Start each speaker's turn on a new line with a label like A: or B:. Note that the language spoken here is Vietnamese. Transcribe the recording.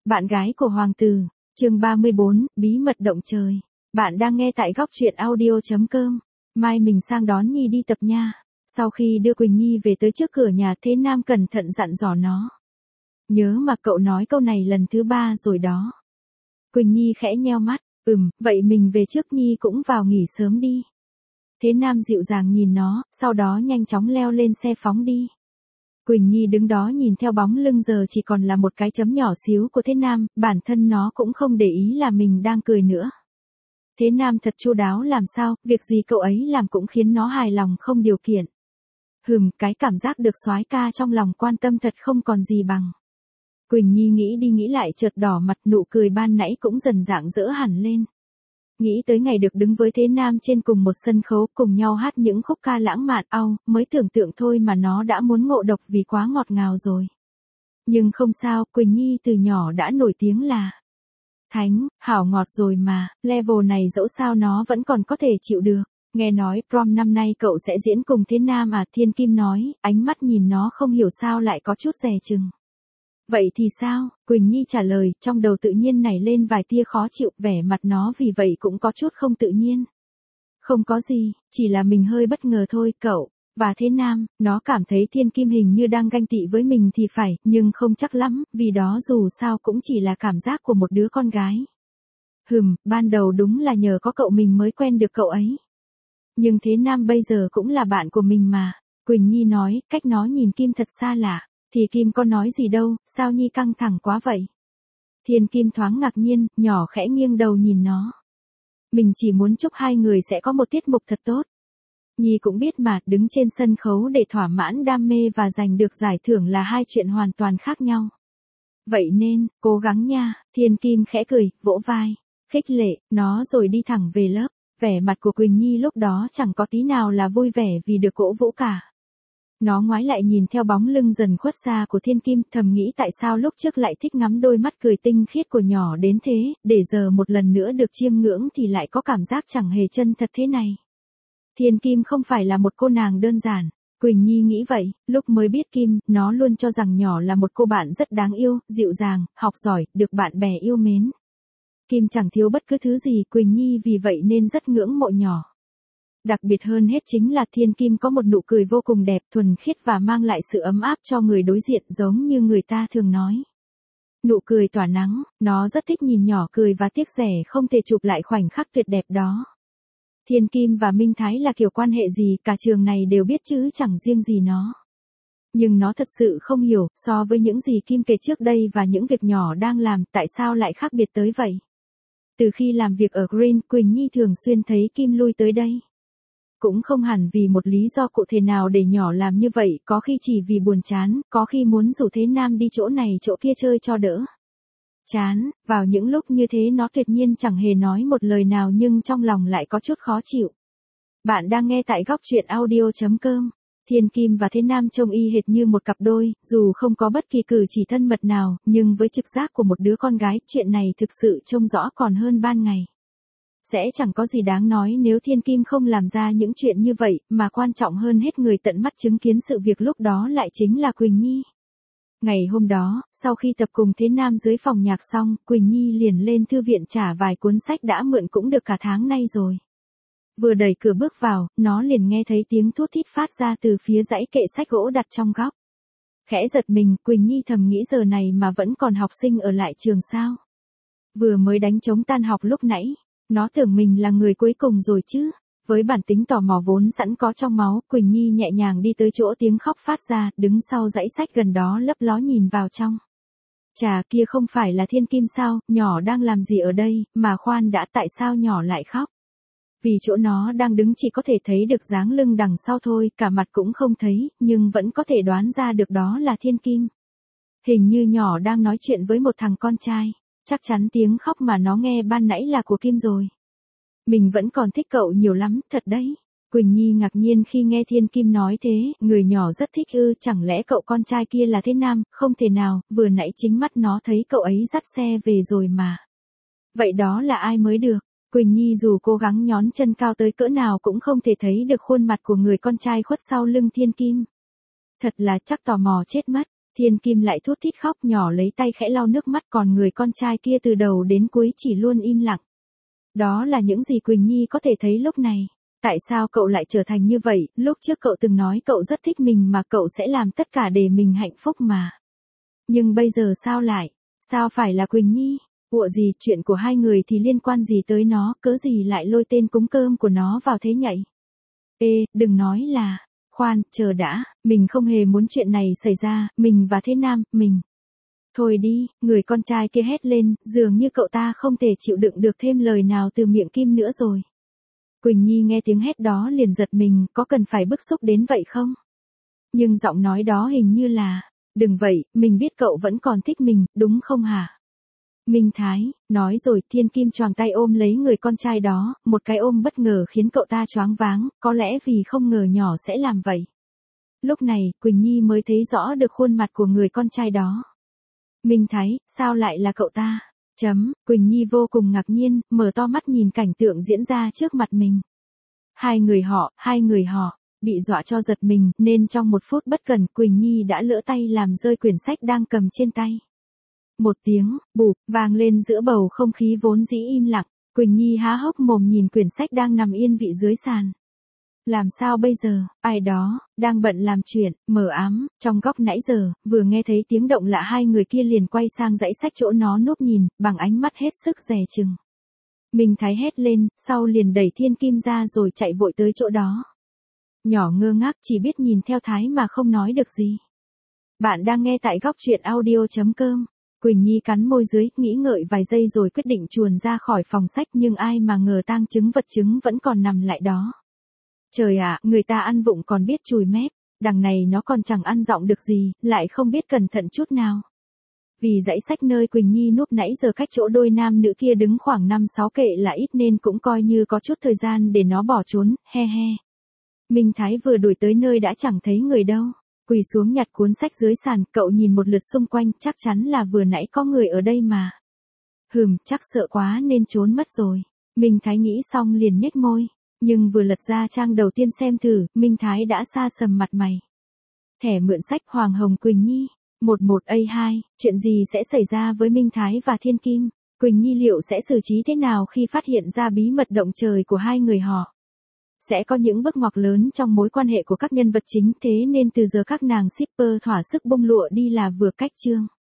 A: Bạn gái của hoàng tử, chương 34, bí mật động trời. Bạn đang nghe tại góc truyện audio.com. Mai mình sang đón Nhi đi tập nha. Sau khi đưa Quỳnh Nhi về tới trước cửa nhà, Thế Nam cẩn thận dặn dò nó. Nhớ mà cậu nói câu này lần thứ 3 rồi đó. Quỳnh Nhi khẽ nheo mắt, vậy mình về trước, Nhi cũng vào nghỉ sớm đi. Thế Nam dịu dàng nhìn nó, sau đó nhanh chóng leo lên xe phóng đi. Quỳnh Nhi đứng đó nhìn theo bóng lưng giờ chỉ còn là một cái chấm nhỏ xíu của Thế Nam, bản thân nó cũng không để ý là mình đang cười nữa. Thế Nam thật chu đáo làm sao, việc gì cậu ấy làm cũng khiến nó hài lòng không điều kiện. Cái cảm giác được soái ca trong lòng quan tâm thật không còn gì bằng. Quỳnh Nhi nghĩ đi nghĩ lại chợt đỏ mặt, nụ cười ban nãy cũng dần rạng rỡ hẳn lên. Nghĩ tới ngày được đứng với Thế Nam trên cùng một sân khấu, cùng nhau hát những khúc ca lãng mạn, mới tưởng tượng thôi mà nó đã muốn ngộ độc vì quá ngọt ngào rồi. Nhưng không sao, Quỳnh Nhi từ nhỏ đã nổi tiếng là thánh, hảo ngọt rồi mà, level này dẫu sao nó vẫn còn có thể chịu được. Nghe nói prom năm nay cậu sẽ diễn cùng Thế Nam à? Thiên Kim nói, ánh mắt nhìn nó không hiểu sao lại có chút dè chừng. Vậy thì sao? Quỳnh Nhi trả lời, trong đầu tự nhiên nảy lên vài tia khó chịu, vẻ mặt nó vì vậy cũng có chút không tự nhiên. Không có gì, chỉ là mình hơi bất ngờ thôi, cậu. Và Thế Nam, nó cảm thấy Thiên Kim hình như đang ganh tị với mình thì phải, nhưng không chắc lắm, vì đó dù sao cũng chỉ là cảm giác của một đứa con gái. Ban đầu đúng là nhờ có cậu mình mới quen được cậu ấy. Nhưng Thế Nam bây giờ cũng là bạn của mình mà. Quỳnh Nhi nói, cách nó nhìn Kim thật xa lạ. Thì Kim có nói gì đâu, sao Nhi căng thẳng quá vậy? Thiên Kim thoáng ngạc nhiên, nhỏ khẽ nghiêng đầu nhìn nó. Mình chỉ muốn chúc hai người sẽ có một tiết mục thật tốt. Nhi cũng biết mà, đứng trên sân khấu để thỏa mãn đam mê và giành được giải thưởng là hai chuyện hoàn toàn khác nhau. Vậy nên, cố gắng nha. Thiên Kim khẽ cười, vỗ vai, khích lệ nó rồi đi thẳng về lớp. Vẻ mặt của Quỳnh Nhi lúc đó chẳng có tí nào là vui vẻ vì được cổ vũ cả. Nó ngoái lại nhìn theo bóng lưng dần khuất xa của Thiên Kim, thầm nghĩ tại sao lúc trước lại thích ngắm đôi mắt cười tinh khiết của nhỏ đến thế, để giờ một lần nữa được chiêm ngưỡng thì lại có cảm giác chẳng hề chân thật thế này. Thiên Kim không phải là một cô nàng đơn giản. Quỳnh Nhi nghĩ vậy, lúc mới biết Kim, nó luôn cho rằng nhỏ là một cô bạn rất đáng yêu, dịu dàng, học giỏi, được bạn bè yêu mến. Kim chẳng thiếu bất cứ thứ gì, Quỳnh Nhi vì vậy nên rất ngưỡng mộ nhỏ. Đặc biệt hơn hết chính là Thiên Kim có một nụ cười vô cùng đẹp, thuần khiết và mang lại sự ấm áp cho người đối diện, giống như người ta thường nói. Nụ cười tỏa nắng, nó rất thích nhìn nhỏ cười và tiếc rẻ không thể chụp lại khoảnh khắc tuyệt đẹp đó. Thiên Kim và Minh Thái là kiểu quan hệ gì, cả trường này đều biết chứ chẳng riêng gì nó. Nhưng nó thật sự không hiểu, so với những gì Kim kể trước đây và những việc nhỏ đang làm, tại sao lại khác biệt tới vậy. Từ khi làm việc ở Green, Quỳnh Nhi thường xuyên thấy Kim lui tới đây. Cũng không hẳn vì một lý do cụ thể nào để nhỏ làm như vậy, có khi chỉ vì buồn chán, có khi muốn rủ Thế Nam đi chỗ này chỗ kia chơi cho đỡ chán. Vào những lúc như thế nó tuyệt nhiên chẳng hề nói một lời nào nhưng trong lòng lại có chút khó chịu. Bạn đang nghe tại góc truyện audio.com. Thiên Kim và Thế Nam trông y hệt như một cặp đôi, dù không có bất kỳ cử chỉ thân mật nào, nhưng với trực giác của một đứa con gái, chuyện này thực sự trông rõ còn hơn ban ngày. Sẽ chẳng có gì đáng nói nếu Thiên Kim không làm ra những chuyện như vậy, mà quan trọng hơn hết người tận mắt chứng kiến sự việc lúc đó lại chính là Quỳnh Nhi. Ngày hôm đó, sau khi tập cùng Thế Nam dưới phòng nhạc xong, Quỳnh Nhi liền lên thư viện trả vài cuốn sách đã mượn cũng được cả tháng nay rồi. Vừa đẩy cửa bước vào, nó liền nghe thấy tiếng thút thít phát ra từ phía dãy kệ sách gỗ đặt trong góc. Khẽ giật mình, Quỳnh Nhi thầm nghĩ giờ này mà vẫn còn học sinh ở lại trường sao? Vừa mới đánh trống tan học lúc nãy, nó tưởng mình là người cuối cùng rồi chứ. Với bản tính tò mò vốn sẵn có trong máu, Quỳnh Nhi nhẹ nhàng đi tới chỗ tiếng khóc phát ra, đứng sau dãy sách gần đó lấp ló nhìn vào trong. Chà, kia không phải là Thiên Kim sao, nhỏ đang làm gì ở đây, mà khoan đã, tại sao nhỏ lại khóc? Vì chỗ nó đang đứng chỉ có thể thấy được dáng lưng đằng sau thôi, cả mặt cũng không thấy, nhưng vẫn có thể đoán ra được đó là Thiên Kim. Hình như nhỏ đang nói chuyện với một thằng con trai, chắc chắn tiếng khóc mà nó nghe ban nãy là của Kim rồi. Mình vẫn còn thích cậu nhiều lắm, thật đấy. Quỳnh Nhi ngạc nhiên khi nghe Thiên Kim nói thế, người nhỏ rất thích ư, chẳng lẽ cậu con trai kia là Thế Nam, không thể nào, vừa nãy chính mắt nó thấy cậu ấy dắt xe về rồi mà. Vậy đó là ai mới được? Quỳnh Nhi dù cố gắng nhón chân cao tới cỡ nào cũng không thể thấy được khuôn mặt của người con trai khuất sau lưng Thiên Kim. Thật là chắc tò mò chết mất. Thiên Kim lại thút thít khóc nhỏ lấy tay khẽ lau nước mắt, còn người con trai kia từ đầu đến cuối chỉ luôn im lặng. Đó là những gì Quỳnh Nhi có thể thấy lúc này. Tại sao cậu lại trở thành như vậy, lúc trước cậu từng nói cậu rất thích mình mà cậu sẽ làm tất cả để mình hạnh phúc mà. Nhưng bây giờ sao lại, sao phải là Quỳnh Nhi? Ủa gì, chuyện của hai người thì liên quan gì tới nó, cớ gì lại lôi tên cúng cơm của nó vào thế nhảy? Ê, đừng nói là, khoan, chờ đã, mình không hề muốn chuyện này xảy ra, mình và Thế Nam, mình. Thôi đi, người con trai kia hét lên, dường như cậu ta không thể chịu đựng được thêm lời nào từ miệng Kim nữa rồi. Quỳnh Nhi nghe tiếng hét đó liền giật mình, có cần phải bức xúc đến vậy không? Nhưng giọng nói đó hình như là, đừng vậy, mình biết cậu vẫn còn thích mình, đúng không hả? Minh Thái, nói rồi Thiên Kim choàng tay ôm lấy người con trai đó, một cái ôm bất ngờ khiến cậu ta choáng váng, có lẽ vì không ngờ nhỏ sẽ làm vậy. Lúc này, Quỳnh Nhi mới thấy rõ được khuôn mặt của người con trai đó. Minh Thái, sao lại là cậu ta? Quỳnh Nhi vô cùng ngạc nhiên, mở to mắt nhìn cảnh tượng diễn ra trước mặt mình. Hai người họ, bị dọa cho giật mình, nên trong một phút bất cẩn Quỳnh Nhi đã lỡ tay làm rơi quyển sách đang cầm trên tay. Một tiếng, bụp, vang lên giữa bầu không khí vốn dĩ im lặng, Quỳnh Nhi há hốc mồm nhìn quyển sách đang nằm yên vị dưới sàn. Làm sao bây giờ, ai đó, đang bận làm chuyện, mờ ám, trong góc nãy giờ, vừa nghe thấy tiếng động lạ hai người kia liền quay sang dãy sách chỗ nó núp nhìn, bằng ánh mắt hết sức dè chừng. Minh Thái hét lên, sau liền đẩy Thiên Kim ra rồi chạy vội tới chỗ đó. Nhỏ ngơ ngác chỉ biết nhìn theo Thái mà không nói được gì. Bạn đang nghe tại góc truyện audio.com. Quỳnh Nhi cắn môi dưới, nghĩ ngợi vài giây rồi quyết định chuồn ra khỏi phòng sách, nhưng ai mà ngờ tang chứng vật chứng vẫn còn nằm lại đó. Trời ạ, người ta ăn vụng còn biết chùi mép, đằng này nó còn chẳng ăn dọng được gì, lại không biết cẩn thận chút nào. Vì dãy sách nơi Quỳnh Nhi núp nãy giờ cách chỗ đôi nam nữ kia đứng khoảng 5-6 kệ là ít nên cũng coi như có chút thời gian để nó bỏ trốn, he he. Minh Thái vừa đuổi tới nơi đã chẳng thấy người đâu. Quỳ xuống nhặt cuốn sách dưới sàn, cậu nhìn một lượt xung quanh, chắc chắn là vừa nãy có người ở đây mà. Chắc sợ quá nên trốn mất rồi. Minh Thái nghĩ xong liền nhếch môi. Nhưng vừa lật ra trang đầu tiên xem thử, Minh Thái đã xa sầm mặt mày. Thẻ mượn sách Hoàng Hồng Quỳnh Nhi. 11A2, chuyện gì sẽ xảy ra với Minh Thái và Thiên Kim? Quỳnh Nhi liệu sẽ xử trí thế nào khi phát hiện ra bí mật động trời của hai người họ? Sẽ có những bước ngoặt lớn trong mối quan hệ của các nhân vật chính, thế nên từ giờ các nàng shipper thỏa sức bông lụa đi là vừa cách chương.